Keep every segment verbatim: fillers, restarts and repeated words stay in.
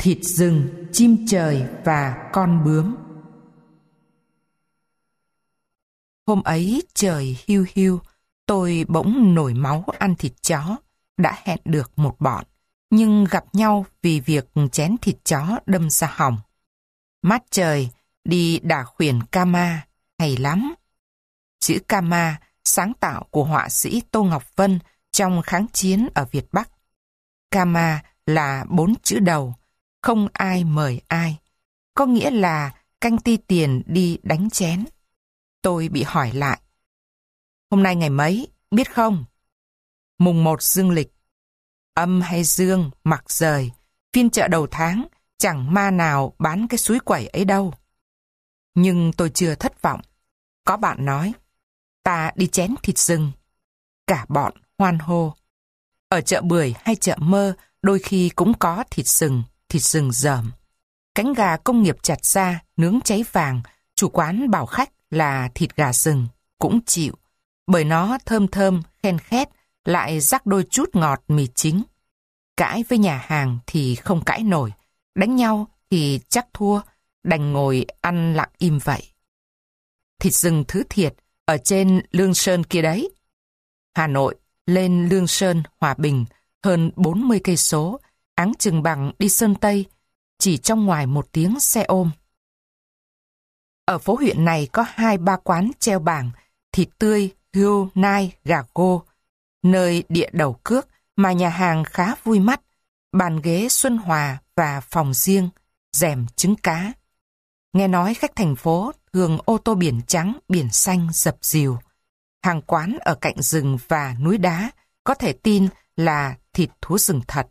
Thịt rừng, chim trời và con bướm. Hôm ấy trời hiu hiu, tôi bỗng nổi máu ăn thịt chó. Đã hẹn được một bọn, nhưng gặp nhau vì việc chén thịt chó đâm ra họng. Mát trời, đi đả khuyển Kama, hay lắm. Chữ Kama, sáng tạo của họa sĩ Tô Ngọc Vân trong kháng chiến ở Việt Bắc. Kama là bốn chữ đầu, không ai mời ai, có nghĩa là canh ti tiền đi đánh chén. Tôi bị hỏi lại, hôm nay ngày mấy, biết không? Mùng một dương lịch. Âm hay dương, mặc rời, phiên chợ đầu tháng, chẳng ma nào bán cái suối quẩy ấy đâu. Nhưng tôi chưa thất vọng. Có bạn nói, ta đi chén thịt rừng. Cả bọn hoan hô. Ở chợ Bưởi hay chợ Mơ, đôi khi cũng có thịt rừng, thịt rừng dởm. Cánh gà công nghiệp chặt ra, nướng cháy vàng, chủ quán bảo khách là thịt gà rừng, cũng chịu. Bởi nó thơm thơm, khen khét, lại rắc đôi chút ngọt mì chính. Cãi với nhà hàng thì không cãi nổi, đánh nhau thì chắc thua, đành ngồi ăn lặng im vậy. Thịt rừng thứ thiệt, ở trên Lương Sơn kia đấy. Hà Nội, lên Lương Sơn, Hòa Bình, hơn bốn mươi cây số, áng chừng bằng đi Sơn Tây, chỉ trong ngoài một tiếng xe ôm. Ở phố huyện này có hai ba quán treo bảng, thịt tươi, hươu, nai, gà cô, nơi địa đầu cước mà nhà hàng khá vui mắt, bàn ghế Xuân Hòa và phòng riêng, rèm trứng cá. Nghe nói khách thành phố thường ô tô biển trắng, biển xanh dập dìu. Hàng quán ở cạnh rừng và núi đá, có thể tin là thịt thú rừng thật.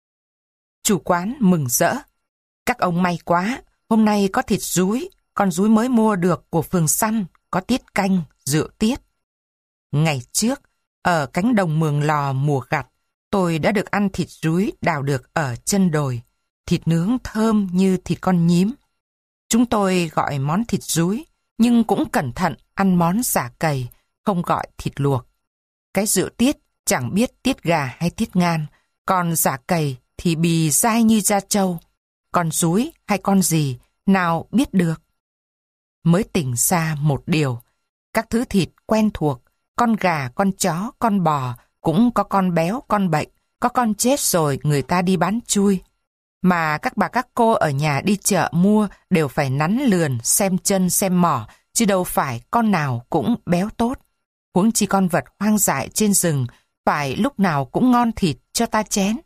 Chủ quán mừng rỡ. Các ông may quá, hôm nay có thịt dúi, con dúi mới mua được của phường săn, có tiết canh, rượu tiết. Ngày trước, ở cánh đồng Mường Lò mùa gặt, tôi đã được ăn thịt dúi đào được ở chân đồi. Thịt nướng thơm như thịt con nhím. Chúng tôi gọi món thịt dúi, nhưng cũng cẩn thận ăn món giả cầy, không gọi thịt luộc. Cái rượu tiết chẳng biết tiết gà hay tiết ngan, còn giả cầy thì bì dai như da trâu. Con dúi hay con gì, nào biết được. Mới tỉnh ra một điều, các thứ thịt quen thuộc, con gà, con chó, con bò, cũng có con béo, con bệnh, có con chết rồi người ta đi bán chui. Mà các bà các cô ở nhà đi chợ mua đều phải nắn lườn, xem chân, xem mỏ, chứ đâu phải con nào cũng béo tốt. Huống chi con vật hoang dại trên rừng, phải lúc nào cũng ngon thịt cho ta chén.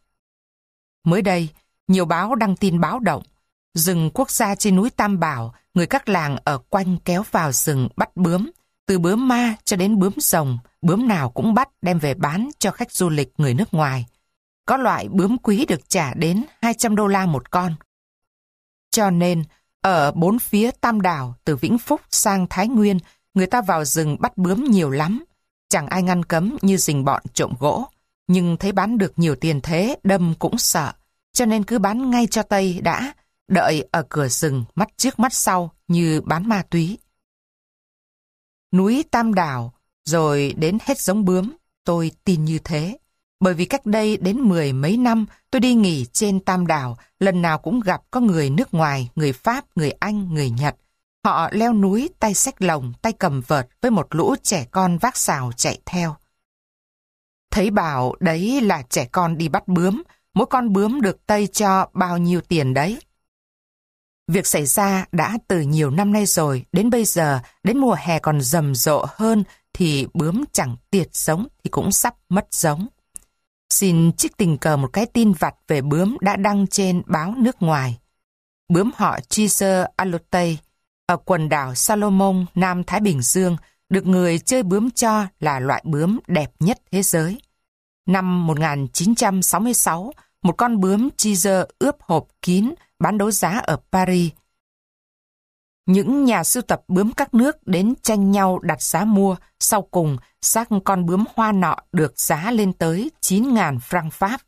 Mới đây, nhiều báo đăng tin báo động. Rừng quốc gia trên núi Tam Bảo, người các làng ở quanh kéo vào rừng bắt bướm. Từ bướm ma cho đến bướm rồng, bướm nào cũng bắt đem về bán cho khách du lịch người nước ngoài. Có loại bướm quý được trả đến hai trăm đô la một con. Cho nên, ở bốn phía Tam Đảo, từ Vĩnh Phúc sang Thái Nguyên, người ta vào rừng bắt bướm nhiều lắm. Chẳng ai ngăn cấm như rình bọn trộm gỗ. Nhưng thấy bán được nhiều tiền thế, đâm cũng sợ. Cho nên cứ bán ngay cho Tây đã, đợi ở cửa rừng mắt trước mắt sau như bán ma túy. Núi Tam Đảo, rồi đến hết giống bướm, tôi tin như thế. Bởi vì cách đây đến mười mấy năm tôi đi nghỉ trên Tam Đảo, lần nào cũng gặp có người nước ngoài, người Pháp, người Anh, người Nhật. Họ leo núi tay xách lồng, tay cầm vợt với một lũ trẻ con vác sào chạy theo. Thấy bảo đấy là trẻ con đi bắt bướm, mỗi con bướm được Tây cho bao nhiêu tiền đấy. Việc xảy ra đã từ nhiều năm nay rồi, đến bây giờ, đến mùa hè còn rầm rộ hơn thì bướm chẳng tiệt giống thì cũng sắp mất giống. Xin trích tình cờ một cái tin vặt về bướm đã đăng trên báo nước ngoài. Bướm họ Caesar Alotei ở quần đảo Salomon, Nam Thái Bình Dương, được người chơi bướm cho là loại bướm đẹp nhất thế giới. Năm một nghìn chín trăm sáu mươi sáu, một con bướm Caesar ướp hộp kín bán đấu giá ở Paris. Những nhà sưu tập bướm các nước đến tranh nhau đặt giá mua, sau cùng xác con bướm hoa nọ được giá lên tới chín nghìn franc Pháp.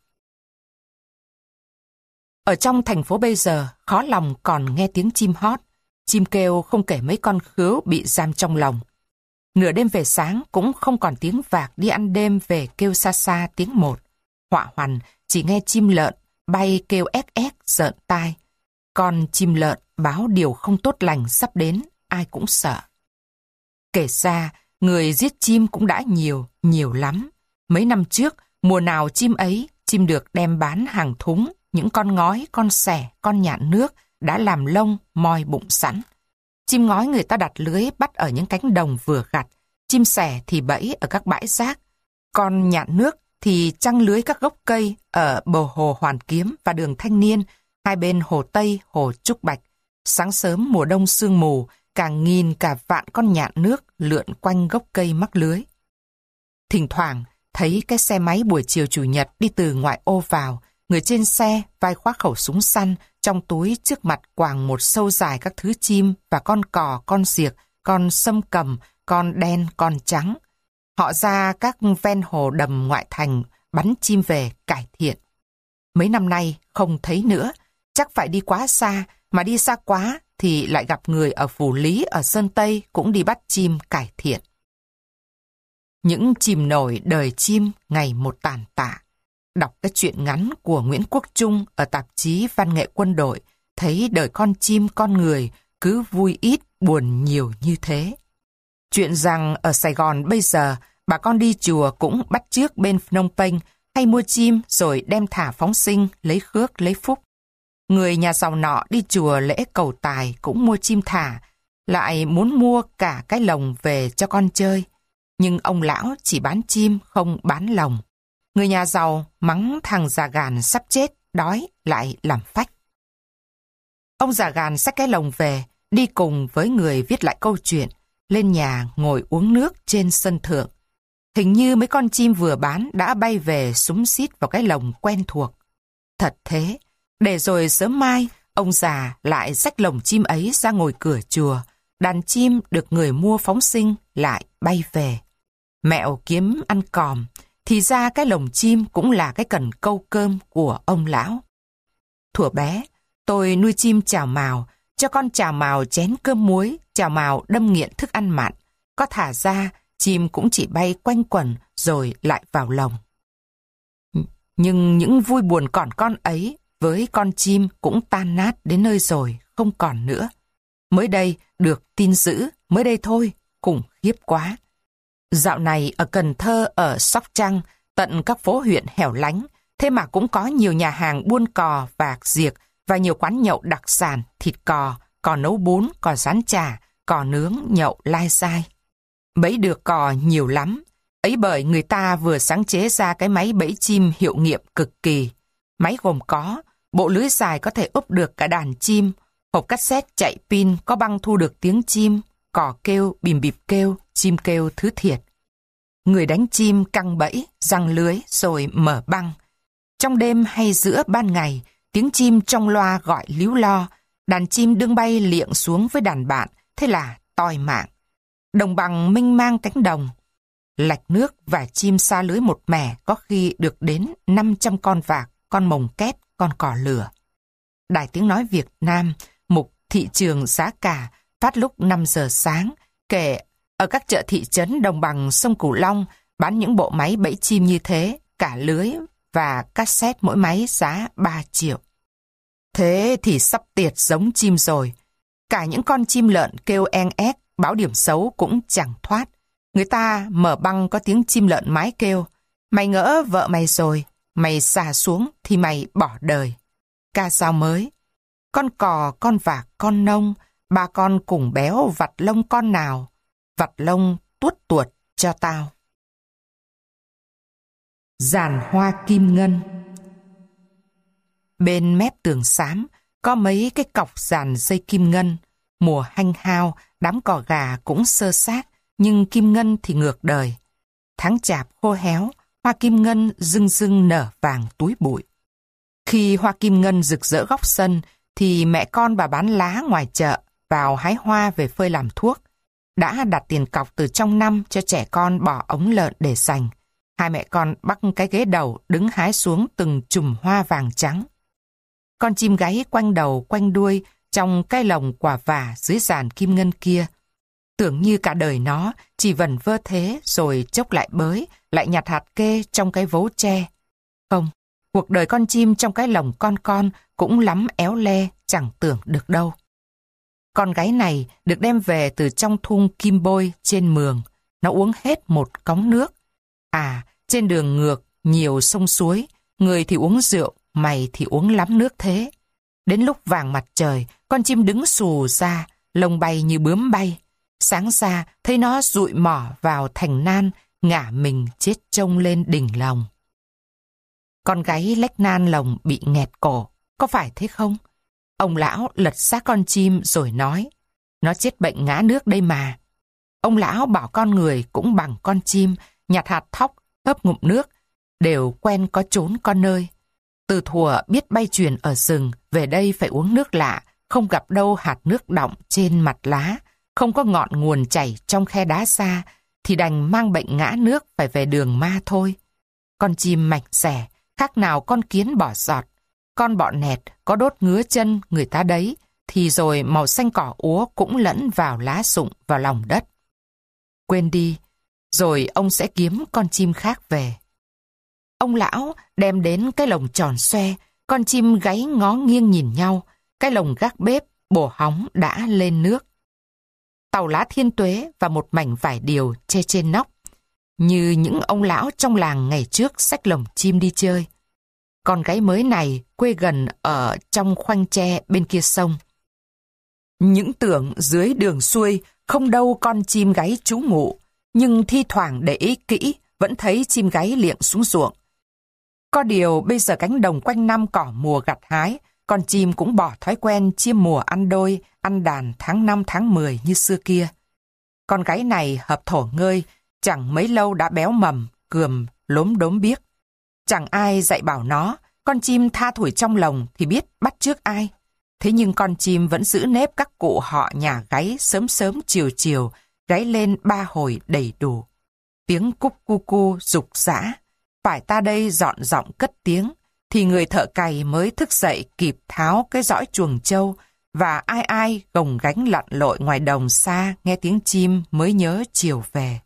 Ở trong thành phố bây giờ, khó lòng còn nghe tiếng chim hót, chim kêu không kể mấy con khứu bị giam trong lồng. Nửa đêm về sáng cũng không còn tiếng vạc đi ăn đêm về kêu xa xa tiếng một. Họa hoằn chỉ nghe chim lợn, bay kêu ép ép rợn tai. Con chim lợn báo điều không tốt lành sắp đến, ai cũng sợ. Kể ra, người giết chim cũng đã nhiều, nhiều lắm. Mấy năm trước, mùa nào chim ấy, chim được đem bán hàng thúng, những con ngói, con sẻ, con nhạn nước đã làm lông, moi bụng sẵn. Chim ngói người ta đặt lưới bắt ở những cánh đồng vừa gặt, chim sẻ thì bẫy ở các bãi rác. Con nhạn nước thì trăng lưới các gốc cây ở bờ hồ Hoàn Kiếm và đường Thanh Niên, hai bên hồ Tây, hồ Trúc Bạch. Sáng sớm mùa đông sương mù, cả nghìn cả vạn con nhạn nước lượn quanh gốc cây mắc lưới. Thỉnh thoảng, thấy cái xe máy buổi chiều Chủ nhật đi từ ngoại ô vào, người trên xe vai khoác khẩu súng săn, trong túi trước mặt quàng một sâu dài các thứ chim và con cò, con diệc, con sâm cầm, con đen, con trắng. Họ ra các ven hồ đầm ngoại thành bắn chim về cải thiện. Mấy năm nay không thấy nữa, chắc phải đi quá xa, mà đi xa quá thì lại gặp người ở Phù Lý, ở Sơn Tây cũng đi bắt chim cải thiện. Những chìm nổi đời chim ngày một tàn tạ. Đọc cái chuyện ngắn của Nguyễn Quốc Trung ở tạp chí Văn nghệ Quân đội, thấy đời con chim con người cứ vui ít buồn nhiều như thế. Chuyện rằng ở Sài Gòn bây giờ bà con đi chùa cũng bắt chước bên Phnom Penh hay mua chim rồi đem thả phóng sinh lấy khước lấy phúc. Người nhà giàu nọ đi chùa lễ cầu tài cũng mua chim thả, lại muốn mua cả cái lồng về cho con chơi. Nhưng ông lão chỉ bán chim không bán lồng. Người nhà giàu mắng thằng già gàn sắp chết, đói lại làm phách. Ông già gàn xách cái lồng về, đi cùng với người viết lại câu chuyện, lên nhà ngồi uống nước trên sân thượng. Hình như mấy con chim vừa bán đã bay về xúm xít vào cái lồng quen thuộc. Thật thế, để rồi sớm mai, ông già lại xách lồng chim ấy ra ngồi cửa chùa, đàn chim được người mua phóng sinh lại bay về. Mẹo kiếm ăn còm, thì ra cái lồng chim cũng là cái cần câu cơm của ông lão. Thuở bé, tôi nuôi chim chào mào, cho con chào mào chén cơm muối, chào mào đâm nghiện thức ăn mặn. Có thả ra, chim cũng chỉ bay quanh quẩn rồi lại vào lồng. Nhưng những vui buồn còn con ấy với con chim cũng tan nát đến nơi rồi, không còn nữa. Mới đây được tin dữ, mới đây thôi, khủng khiếp quá. Dạo này ở Cần Thơ, ở Sóc Trăng, tận các phố huyện hẻo lánh, thế mà cũng có nhiều nhà hàng buôn cò, vạc, diệc và nhiều quán nhậu đặc sản, thịt cò, cò nấu bún, cò rán chả, cò nướng, nhậu lai dai. Bẫy được cò nhiều lắm, ấy bởi người ta vừa sáng chế ra cái máy bẫy chim hiệu nghiệm cực kỳ. Máy gồm có, bộ lưới dài có thể úp được cả đàn chim, hộp cassette chạy pin có băng thu được tiếng chim, cò kêu, bìm bịp kêu, chim kêu thứ thiệt. Người đánh chim căng bẫy, giăng lưới rồi mở băng. Trong đêm hay giữa ban ngày, tiếng chim trong loa gọi líu lo, đàn chim đương bay liệng xuống với đàn bạn, thế là toi mạng. Đồng bằng mênh mang cánh đồng, lạch nước và chim xa lưới một mẻ có khi được đến năm trăm con vạc, con mồng két, con cò lửa. Đài Tiếng Nói Việt Nam, mục thị trường giá cả, phát lúc năm giờ sáng, kể ở các chợ thị trấn đồng bằng sông Cửu Long bán những bộ máy bẫy chim như thế, cả lưới và cassette mỗi máy giá ba triệu. Thế thì sắp tiệt giống chim rồi. Cả những con chim lợn kêu en ép, báo điểm xấu cũng chẳng thoát. Người ta mở băng có tiếng chim lợn mái kêu, mày ngỡ vợ mày rồi, mày xà xuống thì mày bỏ đời. Ca dao mới, con cò, con vạc, con nông, ba con cùng béo vặt lông con nào, vặt lông tuốt tuột cho tao. Giàn hoa kim ngân. Bên mép tường xám có mấy cái cọc giàn dây kim ngân. Mùa hanh hao, đám cò gà cũng sơ sát, nhưng kim ngân thì ngược đời. Tháng chạp khô héo, hoa kim ngân rưng rưng nở vàng túi bụi. Khi hoa kim ngân rực rỡ góc sân, thì mẹ con bà bán lá ngoài chợ vào hái hoa về phơi làm thuốc. Đã đặt tiền cọc từ trong năm cho trẻ con bỏ ống lợn để dành. Hai mẹ con bắt cái ghế đầu đứng hái xuống từng chùm hoa vàng trắng. Con chim gáy quanh đầu quanh đuôi trong cái lồng quả vả dưới giàn kim ngân kia. Tưởng như cả đời nó chỉ vẩn vơ thế rồi chốc lại bới, lại nhặt hạt kê trong cái vố tre. Không, Cuộc đời con chim trong cái lồng con con cũng lắm éo le, chẳng tưởng được đâu. Con gáy này được đem về từ trong thung kim bôi trên mường. Nó uống hết một cống nước. À, trên đường ngược, nhiều sông suối, người thì uống rượu, mày thì uống lắm nước thế. Đến lúc vàng mặt trời, con chim đứng xù ra, lông bay như bướm bay. Sáng ra, thấy nó dụi mỏ vào thành nan, ngả mình chết trông lên đỉnh lồng. Con gáy lách nan lồng bị nghẹt cổ, có phải thế không? Ông lão lật xác con chim rồi nói, nó chết bệnh ngã nước đây mà. Ông lão bảo con người cũng bằng con chim, nhặt hạt thóc, hớp ngụm nước, đều quen có chốn có nơi. Từ thuở biết bay truyền ở rừng, về đây phải uống nước lạ, không gặp đâu hạt nước đọng trên mặt lá, không có ngọn nguồn chảy trong khe đá xa, thì đành mang bệnh ngã nước phải về đường ma thôi. Con chim mảnh xẻ, khác nào con kiến bỏ giọt. Con bọ nẹt có đốt ngứa chân người ta đấy, thì rồi màu xanh cỏ úa cũng lẫn vào lá rụng vào lòng đất. Quên đi, rồi ông sẽ kiếm con chim khác về. Ông lão đem đến cái lồng tròn xoe, con chim gáy ngó nghiêng nhìn nhau, cái lồng gác bếp, bổ hóng đã lên nước. Tàu lá thiên tuế và một mảnh vải điều che trên nóc, như những ông lão trong làng ngày trước xách lồng chim đi chơi. Con gáy mới này quê gần ở trong khoanh tre bên kia sông. Những tưởng dưới đường xuôi không đâu con chim gáy trú ngụ, nhưng thi thoảng để ý kỹ vẫn thấy chim gáy liệng xuống ruộng. Có điều bây giờ cánh đồng quanh năm cỏ mùa gặt hái, con chim cũng bỏ thói quen chiêm mùa ăn đôi, ăn đàn tháng năm tháng mười như xưa kia. Con gáy này hợp thổ ngơi, chẳng mấy lâu đã béo mầm, cườm, lốm đốm biếc. Chẳng ai dạy bảo nó, con chim tha thủi trong lồng thì biết bắt chước ai. Thế nhưng con chim vẫn giữ nếp các cụ họ nhà gáy sớm sớm chiều chiều, gáy lên ba hồi đầy đủ. Tiếng cúc cu cu rục rã, phải ta đây dọn giọng cất tiếng, thì người thợ cày mới thức dậy kịp tháo cái dõi chuồng trâu, và ai ai gồng gánh lặn lội ngoài đồng xa nghe tiếng chim mới nhớ chiều về.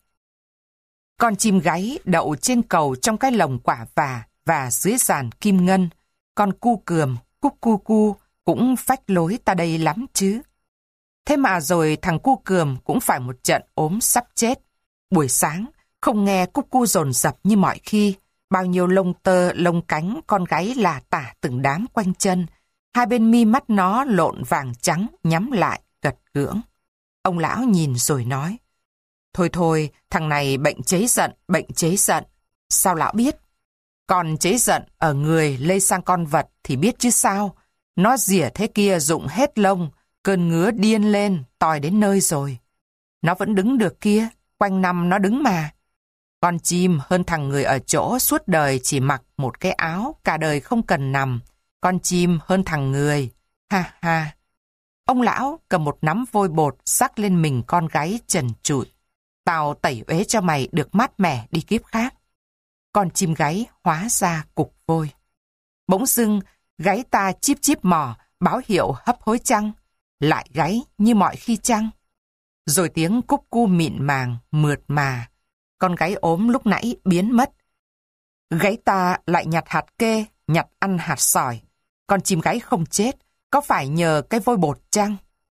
Con chim gáy đậu trên cầu trong cái lồng quả vả và dưới giàn kim ngân. Con cu cườm, cúc cu cu cũng phách lối ta đây lắm chứ. Thế mà rồi thằng cu cườm cũng phải một trận ốm sắp chết. Buổi sáng, không nghe cúc cu dồn dập như mọi khi. Bao nhiêu lông tơ, lông cánh con gáy là tả từng đám quanh chân. Hai bên mi mắt nó lộn vàng trắng, nhắm lại, gật gưỡng. Ông lão nhìn rồi nói, thôi thôi, thằng này bệnh cháy giận, bệnh cháy giận. Sao lão biết? Còn cháy giận ở người lây sang con vật thì biết chứ sao. Nó rỉa thế kia rụng hết lông, cơn ngứa điên lên, tòi đến nơi rồi. Nó vẫn đứng được kia, quanh năm nó đứng mà. Con chim hơn thằng người ở chỗ suốt đời chỉ mặc một cái áo, cả đời không cần nằm. Con chim hơn thằng người, ha ha. Ông lão cầm một nắm vôi bột rắc lên mình con gáy trần trụi. Tao tẩy uế cho mày được mát mẻ đi kiếp khác. Con chim gáy hóa ra cục vôi. Bỗng dưng, gáy ta chíp chíp mỏ, báo hiệu hấp hối chăng? Lại gáy như mọi khi chăng? Rồi tiếng cúc cu mịn màng, mượt mà. Con gáy ốm lúc nãy biến mất. Gáy ta lại nhặt hạt kê, nhặt ăn hạt sỏi. Con chim gáy không chết, có phải nhờ cái vôi bột chăng?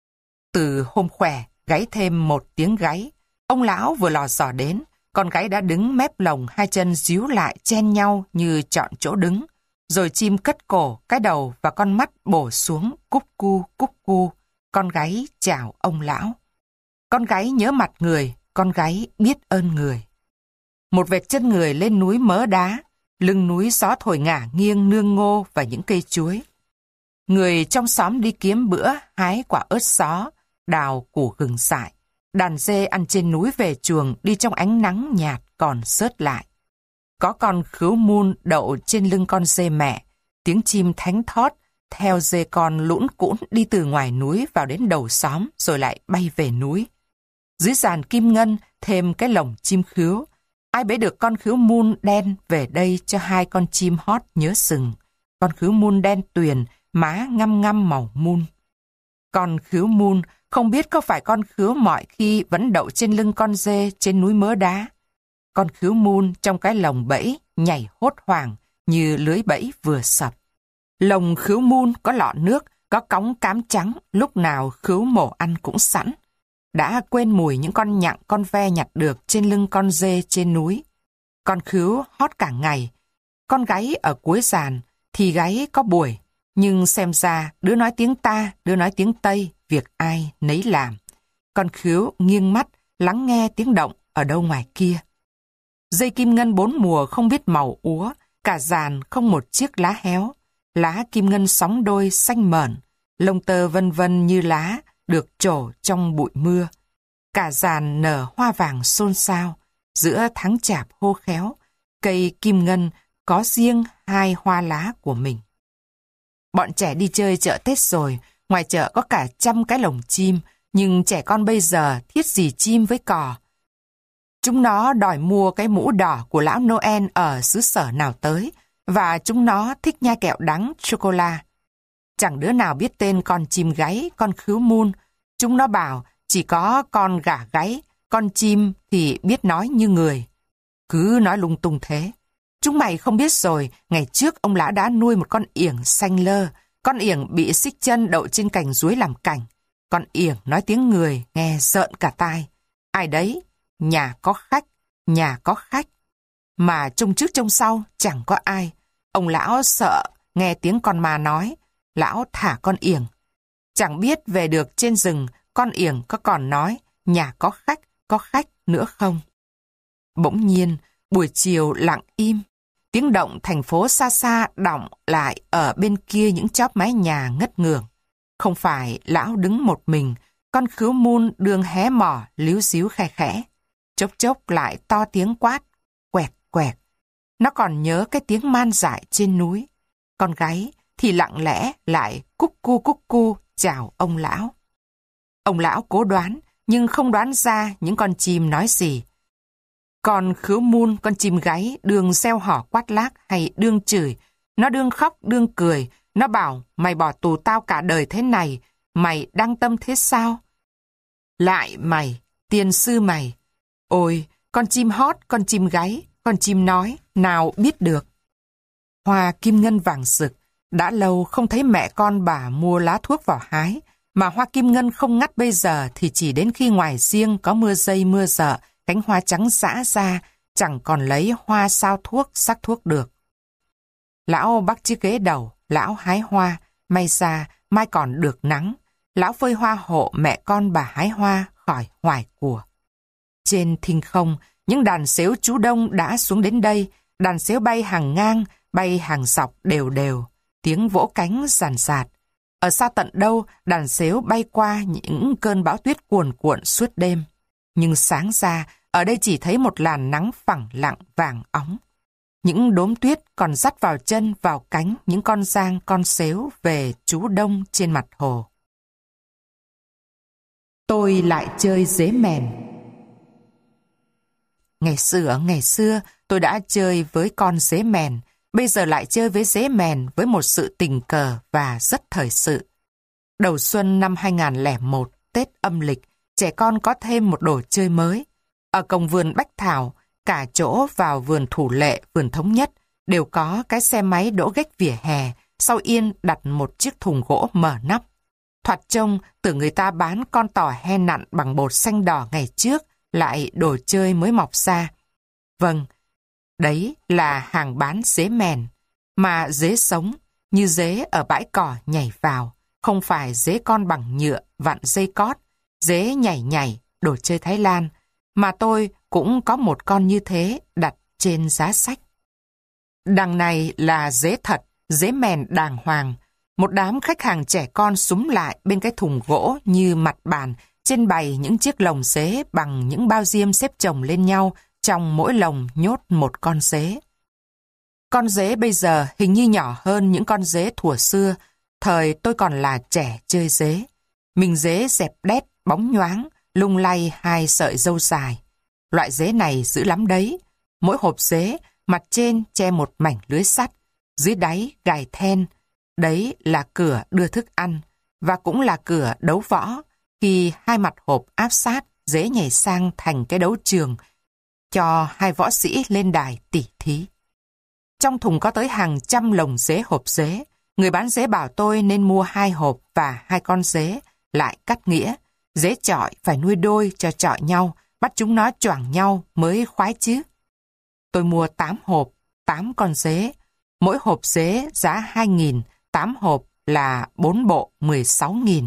Từ hôm khỏe, gáy thêm một tiếng gáy. Ông lão vừa lò dò đến, con gáy đã đứng mép lồng, hai chân díu lại chen nhau như chọn chỗ đứng. Rồi chim cất cổ, cái đầu và con mắt bổ xuống, cúc cu, cúc cu. Con gáy chào ông lão. Con gáy nhớ mặt người, con gáy biết ơn người. Một vệt chân người lên núi mớ đá, lưng núi gió thổi ngả nghiêng nương ngô và những cây chuối. Người trong xóm đi kiếm bữa, hái quả ớt gió, đào củ gừng dại. Đàn dê ăn trên núi về chuồng đi trong ánh nắng nhạt còn sớt lại. Có con khứu mun đậu trên lưng con dê mẹ, tiếng chim thánh thót theo dê con lũn cũn đi từ ngoài núi vào đến đầu xóm rồi lại bay về núi. Dưới giàn kim ngân thêm cái lồng chim khứu. Ai bế được con khứu mun đen về đây cho hai con chim hót nhớ sừng. Con khứu mun đen tuyền, má ngăm ngăm màu mun. Con khứu mun không biết có phải con khứu mọi khi vẫn đậu trên lưng con dê trên núi mớ đá. Con khứu mun trong cái lồng bẫy nhảy hốt hoảng, như lưới bẫy vừa sập. Lồng khứu mun có lọ nước, có cống cám trắng, lúc nào khứu mổ ăn cũng sẵn. Đã quên mùi những con nhặng con ve nhặt được trên lưng con dê trên núi. Con khứu hót cả ngày. Con gáy ở cuối giàn thì gáy có buổi, nhưng xem ra đứa nói tiếng ta, đứa nói tiếng Tây, việc ai nấy làm. Con khứu nghiêng mắt, lắng nghe tiếng động ở đâu ngoài kia. Dây kim ngân bốn mùa không biết màu úa, cả giàn không một chiếc lá héo. Lá kim ngân sóng đôi xanh mởn, lông tơ vân vân như lá, được trổ trong bụi mưa. Cả giàn nở hoa vàng xôn xao, giữa tháng chạp hô khéo, cây kim ngân có riêng hai hoa lá của mình. Bọn trẻ đi chơi chợ Tết rồi, ngoài chợ có cả trăm cái lồng chim, nhưng trẻ con bây giờ thiết gì chim với cò. Chúng nó đòi mua cái mũ đỏ của lão Noel ở xứ sở nào tới, và chúng nó thích nhai kẹo đắng chocolate. Chẳng đứa nào biết tên con chim gáy, con khứu mun. Chúng nó bảo chỉ có con gà gáy, con chim thì biết nói như người. Cứ nói lung tung thế. Chúng mày không biết rồi, ngày trước ông lão đã nuôi một con yểng xanh lơ. Con yểng bị xích chân đậu trên cành ruối làm cảnh. Con yểng nói tiếng người, nghe rợn cả tai. Ai đấy? Nhà có khách, nhà có khách. Mà trông trước trông sau chẳng có ai. Ông lão sợ nghe tiếng con ma nói. Lão thả con yểng. Chẳng biết về được trên rừng, con yểng có còn nói nhà có khách, có khách nữa không. Bỗng nhiên, buổi chiều lặng im. Tiếng động thành phố xa xa đọng lại ở bên kia những chóp mái nhà ngất ngưởng. Không phải lão đứng một mình, con khứu mun đương hé mỏ líu xíu khe khẽ. Chốc chốc lại to tiếng quát, quẹt quẹt. Nó còn nhớ cái tiếng man dại trên núi. Con gáy thì lặng lẽ lại cúc cu cúc cu chào ông lão. Ông lão cố đoán, nhưng không đoán ra những con chim nói gì. Con khứu mun, con chim gáy, đương reo hò quát lác hay đương chửi. Nó đương khóc, đương cười. Nó bảo, mày bỏ tù tao cả đời thế này, mày đăng tâm thế sao? Lại mày, tiền sư mày. Ôi, con chim hót, con chim gáy, con chim nói, nào biết được. Hoa kim ngân vàng rực, đã lâu không thấy mẹ con bà mua lá thuốc vào hái, mà hoa kim ngân không ngắt bây giờ thì chỉ đến khi ngoài riêng có mưa dây mưa dợ, cánh hoa trắng rã ra, chẳng còn lấy hoa sao thuốc, sắc thuốc được. Lão bắt chiếc ghế đầu, lão hái hoa, may ra mai còn được nắng. Lão phơi hoa hộ mẹ con bà hái hoa khỏi hoài của. Trên thinh không, những đàn sếu chú đông đã xuống đến đây, đàn sếu bay hàng ngang, bay hàng dọc đều đều, tiếng vỗ cánh ràn rạt. Ở xa tận đâu, đàn sếu bay qua những cơn bão tuyết cuồn cuộn suốt đêm. Nhưng sáng ra, ở đây chỉ thấy một làn nắng phẳng lặng vàng óng. Những đốm tuyết còn dắt vào chân, vào cánh những con giang, con sếu về trú đông trên mặt hồ. Tôi lại chơi dế mèn. Ngày xưa, ngày xưa, tôi đã chơi với con dế mèn, bây giờ lại chơi với dế mèn với một sự tình cờ và rất thời sự. Đầu xuân năm hai không không một, Tết âm lịch, trẻ con có thêm một đồ chơi mới. Ở cổng vườn Bách Thảo, cả chỗ vào vườn Thủ Lệ, vườn Thống Nhất, đều có cái xe máy đỗ ghếch vỉa hè, sau yên đặt một chiếc thùng gỗ mở nắp. Thoạt trông, tưởng người ta bán con tỏ he nặn bằng bột xanh đỏ ngày trước, lại đồ chơi mới mọc ra. Vâng, đấy là hàng bán dế mèn, mà dế sống, như dế ở bãi cỏ nhảy vào, không phải dế con bằng nhựa, vặn dây cót, dế nhảy nhảy, đồ chơi Thái Lan, mà tôi cũng có một con như thế đặt trên giá sách. Đằng này là dế thật, dế mèn đàng hoàng. Một đám khách hàng trẻ con súm lại bên cái thùng gỗ như mặt bàn, trên bày những chiếc lồng dế bằng những bao diêm xếp chồng lên nhau, trong mỗi lồng nhốt một con dế. Con dế bây giờ hình như nhỏ hơn những con dế thuở xưa, thời tôi còn là trẻ chơi dế. Mình dế dẹp đét, bóng nhoáng, lung lay hai sợi râu dài. Loại dế này dữ lắm đấy. Mỗi hộp dế, mặt trên che một mảnh lưới sắt, dưới đáy gài then. Đấy là cửa đưa thức ăn, và cũng là cửa đấu võ, khi hai mặt hộp áp sát, dế nhảy sang thành cái đấu trường, cho hai võ sĩ lên đài tỉ thí. Trong thùng có tới hàng trăm lồng dế hộp dế. Người bán dế bảo tôi nên mua hai hộp và hai con dế, lại cắt nghĩa. Dế chọi phải nuôi đôi cho chọi nhau, bắt chúng nó choảng nhau mới khoái chứ. Tôi mua tám hộp, tám con dế. Mỗi hộp dế giá hai nghìn, tám hộp là bốn bộ mười sáu nghìn.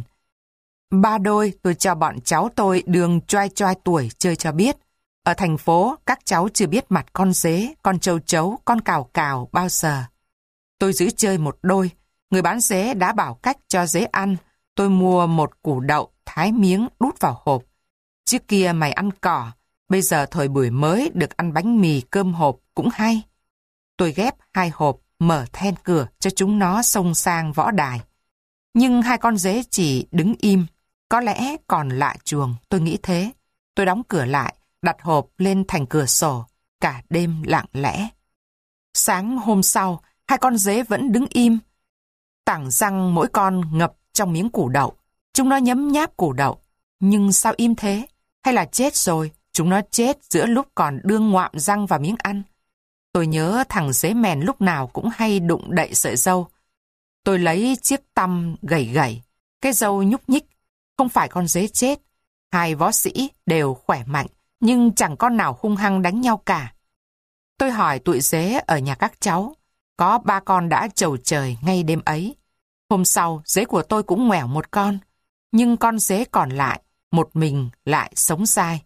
Ba đôi tôi cho bọn cháu tôi đường choai choai tuổi chơi cho biết. Ở thành phố, các cháu chưa biết mặt con dế, con trâu trấu, con cào cào bao giờ. Tôi giữ chơi một đôi. Người bán dế đã bảo cách cho dế ăn. Tôi mua một củ đậu, thái miếng, đút vào hộp. Trước kia mày ăn cỏ, bây giờ thời buổi mới được ăn bánh mì cơm hộp cũng hay. Tôi ghép hai hộp, mở then cửa cho chúng nó xông sang võ đài. Nhưng hai con dế chỉ đứng im. Có lẽ còn lạ chuồng, tôi nghĩ thế. Tôi đóng cửa lại, đặt hộp lên thành cửa sổ. Cả đêm lặng lẽ. Sáng hôm sau, hai con dế vẫn đứng im. Tảng răng mỗi con ngập trong miếng củ đậu. Chúng nó nhấm nháp củ đậu. Nhưng sao im thế? Hay là chết rồi? Chúng nó chết giữa lúc còn đương ngoạm răng vào miếng ăn. Tôi nhớ thằng dế mèn lúc nào cũng hay đụng đậy sợi râu. Tôi lấy chiếc tăm gẩy gẩy. Cái râu nhúc nhích. Không phải con dế chết. Hai võ sĩ đều khỏe mạnh, nhưng chẳng con nào hung hăng đánh nhau cả. Tôi hỏi tụi dế ở nhà các cháu. Có ba con đã chầu trời ngay đêm ấy. Hôm sau, dế của tôi cũng ngoẻo một con. Nhưng con dế còn lại, một mình lại sống dai.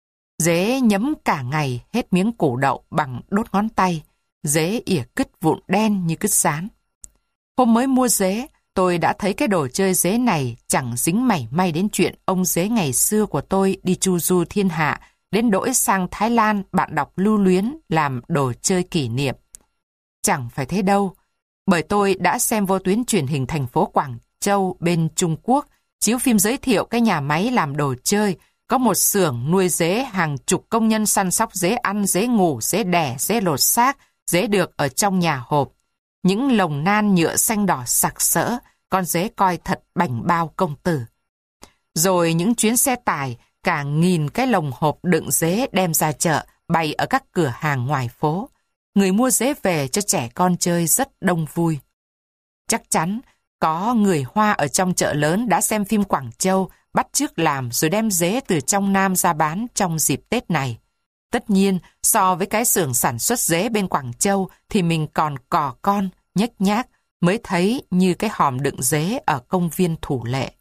Dế nhấm cả ngày hết miếng củ đậu bằng đốt ngón tay. Dế ỉa cứt vụn đen như cứt sán. Hôm mới mua dế, tôi đã thấy cái đồ chơi dế này chẳng dính mảy may đến chuyện ông dế ngày xưa của tôi đi chu du thiên hạ, đến đổi sang Thái Lan bạn đọc lưu luyến làm đồ chơi kỷ niệm. Chẳng phải thế đâu, bởi tôi đã xem vô tuyến truyền hình thành phố Quảng Châu bên Trung Quốc, chiếu phim giới thiệu cái nhà máy làm đồ chơi, có một xưởng nuôi dế, hàng chục công nhân săn sóc dế ăn, dế ngủ, dế đẻ, dế lột xác, dế được ở trong nhà hộp. Những lồng nan nhựa xanh đỏ sặc sỡ, con dế coi thật bảnh bao công tử. Rồi những chuyến xe tải, cả nghìn cái lồng hộp đựng dế đem ra chợ, bày ở các cửa hàng ngoài phố. Người mua dế về cho trẻ con chơi rất đông vui. Chắc chắn, có người Hoa ở trong chợ lớn đã xem phim Quảng Châu, bắt chước làm rồi đem dế từ trong Nam ra bán trong dịp Tết này. Tất nhiên, so với cái xưởng sản xuất dế bên Quảng Châu thì mình còn cò con, nhếch nhác, mới thấy như cái hòm đựng dế ở công viên Thủ Lệ.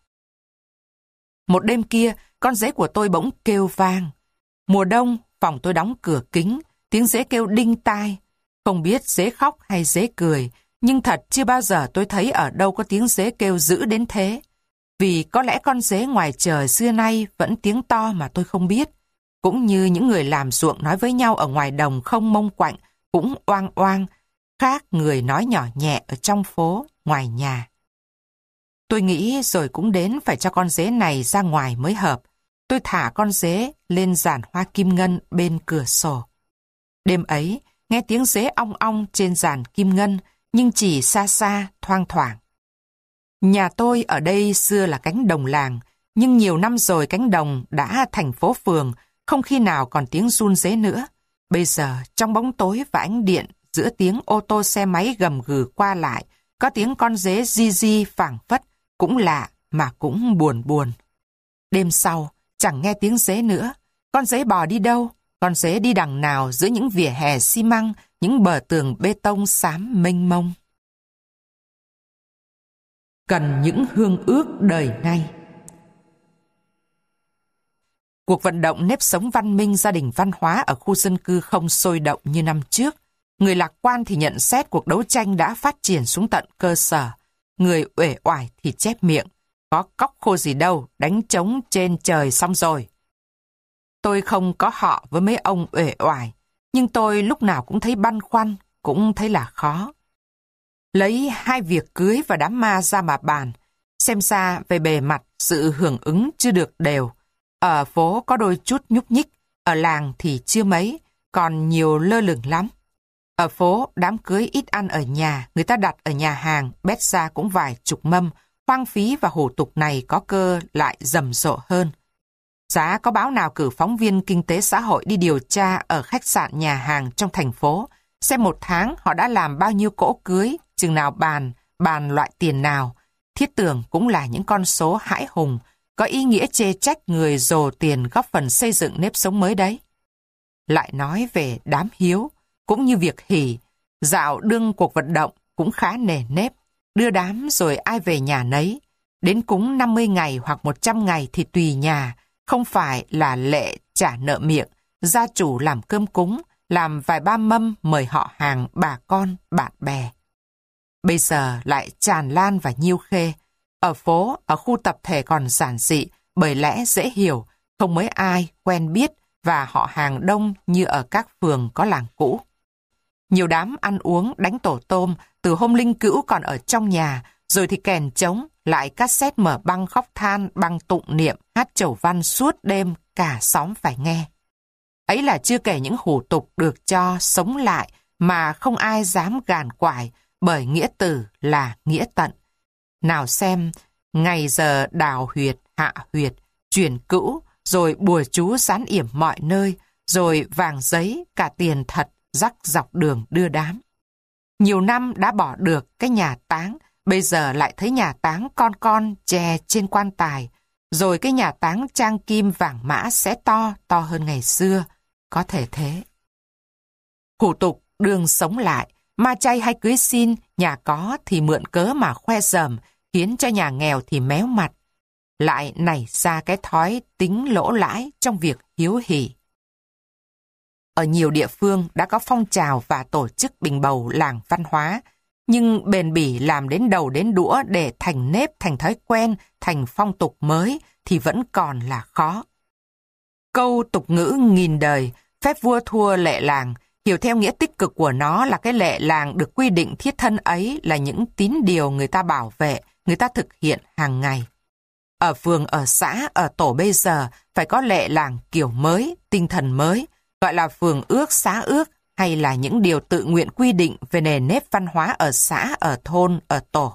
Một đêm kia, con dế của tôi bỗng kêu vang. Mùa đông, phòng tôi đóng cửa kính, tiếng dế kêu đinh tai. Không biết dế khóc hay dế cười, nhưng thật chưa bao giờ tôi thấy ở đâu có tiếng dế kêu dữ đến thế. Vì có lẽ con dế ngoài trời xưa nay vẫn tiếng to mà tôi không biết. Cũng như những người làm ruộng nói với nhau ở ngoài đồng không mông quạnh, cũng oang oang, khác người nói nhỏ nhẹ ở trong phố, ngoài nhà. Tôi nghĩ rồi cũng đến phải cho con dế này ra ngoài mới hợp. Tôi thả con dế lên giàn hoa kim ngân bên cửa sổ. Đêm ấy, nghe tiếng dế ong ong trên giàn kim ngân, nhưng chỉ xa xa, thoang thoảng. Nhà tôi ở đây xưa là cánh đồng làng, nhưng nhiều năm rồi cánh đồng đã thành phố phường, không khi nào còn tiếng run dế nữa. Bây giờ, trong bóng tối và ánh điện, giữa tiếng ô tô xe máy gầm gừ qua lại, có tiếng con dế di di phảng phất, cũng lạ mà cũng buồn buồn. Đêm sau, chẳng nghe tiếng dế nữa. Con dế bò đi đâu? Con dế đi đằng nào giữa những vỉa hè xi măng, những bờ tường bê tông xám mênh mông? Cần những hương ước đời nay. Cuộc vận động nếp sống văn minh gia đình văn hóa ở khu dân cư không sôi động như năm trước. Người lạc quan thì nhận xét cuộc đấu tranh đã phát triển xuống tận cơ sở. Người uể oải thì chép miệng. Có cóc khô gì đâu, đánh trống trên trời xong rồi. Tôi không có họ với mấy ông uể oải, nhưng tôi lúc nào cũng thấy băn khoăn, cũng thấy là khó. Lấy hai việc cưới và đám ma ra mà bàn, xem ra về bề mặt sự hưởng ứng chưa được đều. Ở phố có đôi chút nhúc nhích, ở làng thì chưa mấy, còn nhiều lơ lửng lắm. Ở phố, đám cưới ít ăn ở nhà, người ta đặt ở nhà hàng, bét ra cũng vài chục mâm, hoang phí và hủ tục này có cơ lại rầm rộ hơn. Giá có báo nào cử phóng viên kinh tế xã hội đi điều tra ở khách sạn nhà hàng trong thành phố, xem một tháng họ đã làm bao nhiêu cỗ cưới, chừng nào bàn, bàn loại tiền nào. Thiết tưởng cũng là những con số hãi hùng, có ý nghĩa chê trách người dồ tiền góp phần xây dựng nếp sống mới đấy. Lại nói về đám hiếu, cũng như việc hỉ, dạo đương cuộc vận động cũng khá nề nếp, đưa đám rồi ai về nhà nấy. Đến cúng năm mươi ngày hoặc một trăm ngày thì tùy nhà, không phải là lệ trả nợ miệng, gia chủ làm cơm cúng, làm vài ba mâm mời họ hàng, bà con, bạn bè. Bây giờ lại tràn lan và nhiêu khê. Ở phố, ở khu tập thể còn giản dị, bởi lẽ dễ hiểu, không mấy ai quen biết và họ hàng đông như ở các phường có làng cũ. Nhiều đám ăn uống, đánh tổ tôm, từ hôm linh cữu còn ở trong nhà, rồi thì kèn trống, lại cassette mở băng khóc than, băng tụng niệm, hát chầu văn suốt đêm, cả xóm phải nghe. Ấy là chưa kể những hủ tục được cho sống lại mà không ai dám gàn quải, bởi nghĩa tử là nghĩa tận. Nào xem, ngày giờ đào huyệt, hạ huyệt, chuyển cữu, rồi bùa chú sán yểm mọi nơi, rồi vàng giấy, cả tiền thật, rắc dọc đường đưa đám. Nhiều năm đã bỏ được cái nhà táng, bây giờ lại thấy nhà táng con con chè trên quan tài, rồi cái nhà táng trang kim vàng mã sẽ to, to hơn ngày xưa, có thể thế. Hủ tục đương sống lại, ma chay hay cưới xin, nhà có thì mượn cớ mà khoe rờm, khiến cho nhà nghèo thì méo mặt. Lại nảy ra cái thói tính lỗ lãi trong việc hiếu hỉ. Ở nhiều địa phương đã có phong trào và tổ chức bình bầu làng văn hóa, nhưng bền bỉ làm đến đầu đến đũa để thành nếp, thành thói quen, thành phong tục mới thì vẫn còn là khó. Câu tục ngữ nghìn đời, phép vua thua lệ làng, hiểu theo nghĩa tích cực của nó là cái lệ làng được quy định thiết thân ấy là những tín điều người ta bảo vệ, người ta thực hiện hàng ngày. Ở phường, ở xã, ở tổ bây giờ phải có lệ làng kiểu mới, tinh thần mới, gọi là phường ước, xã ước, hay là những điều tự nguyện quy định về nền nếp văn hóa ở xã, ở thôn, ở tổ.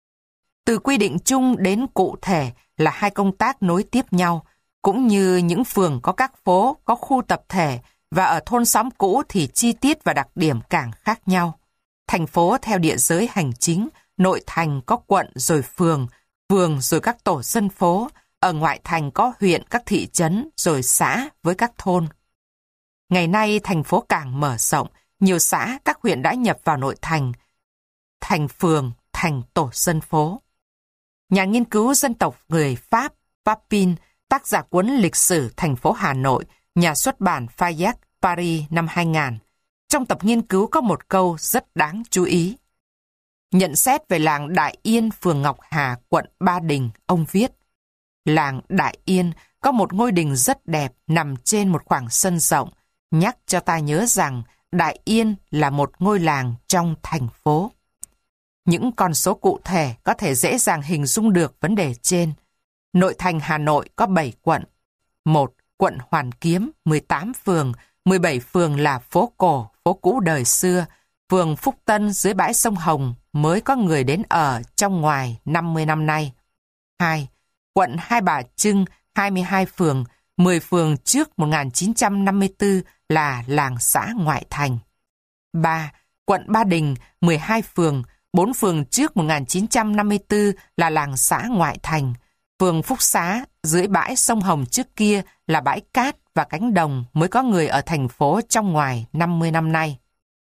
Từ quy định chung đến cụ thể là hai công tác nối tiếp nhau, cũng như những phường có các phố, có khu tập thể, và ở thôn xóm cũ thì chi tiết và đặc điểm càng khác nhau. Thành phố theo địa giới hành chính, nội thành có quận rồi phường, phường rồi các tổ dân phố, ở ngoại thành có huyện, các thị trấn, rồi xã với các thôn. Ngày nay thành phố càng mở rộng, nhiều xã, các huyện đã nhập vào nội thành, thành phường, thành tổ dân phố. Nhà nghiên cứu dân tộc người Pháp, Papin, tác giả cuốn Lịch sử thành phố Hà Nội, nhà xuất bản Fayette, Paris năm hai nghìn. Trong tập nghiên cứu có một câu rất đáng chú ý. Nhận xét về làng Đại Yên, phường Ngọc Hà, quận Ba Đình, ông viết: làng Đại Yên có một ngôi đình rất đẹp nằm trên một khoảng sân rộng, nhắc cho ta nhớ rằng Đại Yên là một ngôi làng trong thành phố. Những con số cụ thể có thể dễ dàng hình dung được vấn đề trên. Nội thành Hà Nội có bảy quận. một. Quận Hoàn Kiếm, mười tám phường, mười bảy phường là phố cổ, phố cũ đời xưa. Phường Phúc Tân dưới bãi sông Hồng mới có người đến ở trong ngoài năm mươi năm nay. hai. Quận Hai Bà Trưng, hai mươi hai phường, mười phường trước một nghìn chín trăm năm mươi tư là làng xã ngoại thành. ba. Quận Ba Đình, mười hai phường, bốn phường trước một nghìn chín trăm năm mươi tư là làng xã ngoại thành. Phường Phúc Xá, dưới bãi sông Hồng trước kia là bãi cát và cánh đồng mới có người ở thành phố trong ngoài năm mươi năm nay.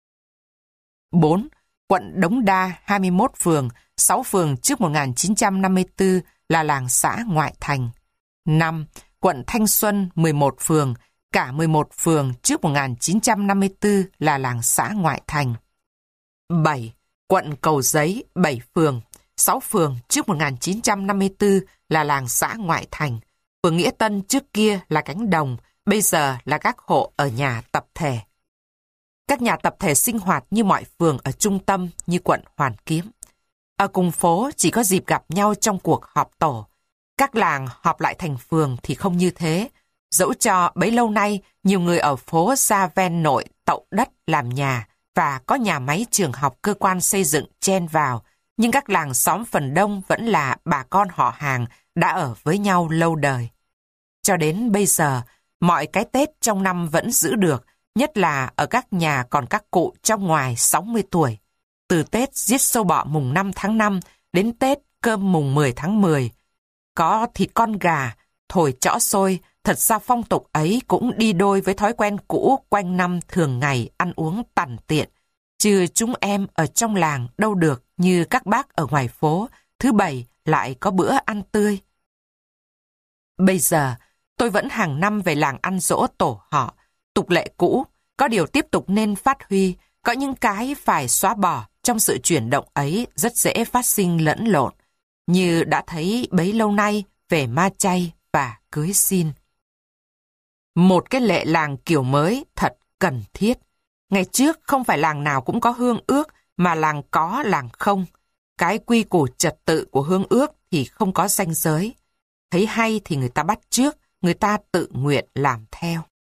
bốn. Quận Đống Đa, hai mươi mốt phường, sáu phường trước một nghìn chín trăm năm mươi tư là làng xã ngoại thành. năm. Quận Thanh Xuân, mười một phường, cả mười một phường trước một nghìn chín trăm năm mươi tư là làng xã ngoại thành. bảy. Quận Cầu Giấy, bảy phường, sáu phường trước một nghìn chín trăm năm mươi tư là làng xã ngoại thành. Phường Nghĩa Tân trước kia là cánh đồng, bây giờ là các hộ ở nhà tập thể. Các nhà tập thể sinh hoạt như mọi phường ở trung tâm như quận Hoàn Kiếm. Ở cùng phố chỉ có dịp gặp nhau trong cuộc họp tổ. Các làng họp lại thành phường thì không như thế. Dẫu cho bấy lâu nay nhiều người ở phố ra ven nội tậu đất làm nhà và có nhà máy trường học cơ quan xây dựng chen vào, nhưng các làng xóm phần đông vẫn là bà con họ hàng đã ở với nhau lâu đời. Cho đến bây giờ, mọi cái Tết trong năm vẫn giữ được, nhất là ở các nhà còn các cụ trong ngoài sáu mươi tuổi. Từ Tết giết sâu bọ mùng năm tháng năm đến Tết cơm mùng mười tháng mười. Có thịt con gà, thổi chõ xôi, thật ra phong tục ấy cũng đi đôi với thói quen cũ quanh năm thường ngày ăn uống tằn tiện. Chứ chúng em ở trong làng đâu được như các bác ở ngoài phố, thứ bảy lại có bữa ăn tươi. Bây giờ, tôi vẫn hàng năm về làng ăn giỗ tổ họ, tục lệ cũ, có điều tiếp tục nên phát huy, có những cái phải xóa bỏ trong sự chuyển động ấy rất dễ phát sinh lẫn lộn, như đã thấy bấy lâu nay về ma chay và cưới xin. Một cái lệ làng kiểu mới thật cần thiết. Ngày trước không phải làng nào cũng có hương ước, mà làng có làng không. Cái quy củ trật tự của hương ước thì không có ranh giới. Thấy hay thì người ta bắt chước, người ta tự nguyện làm theo.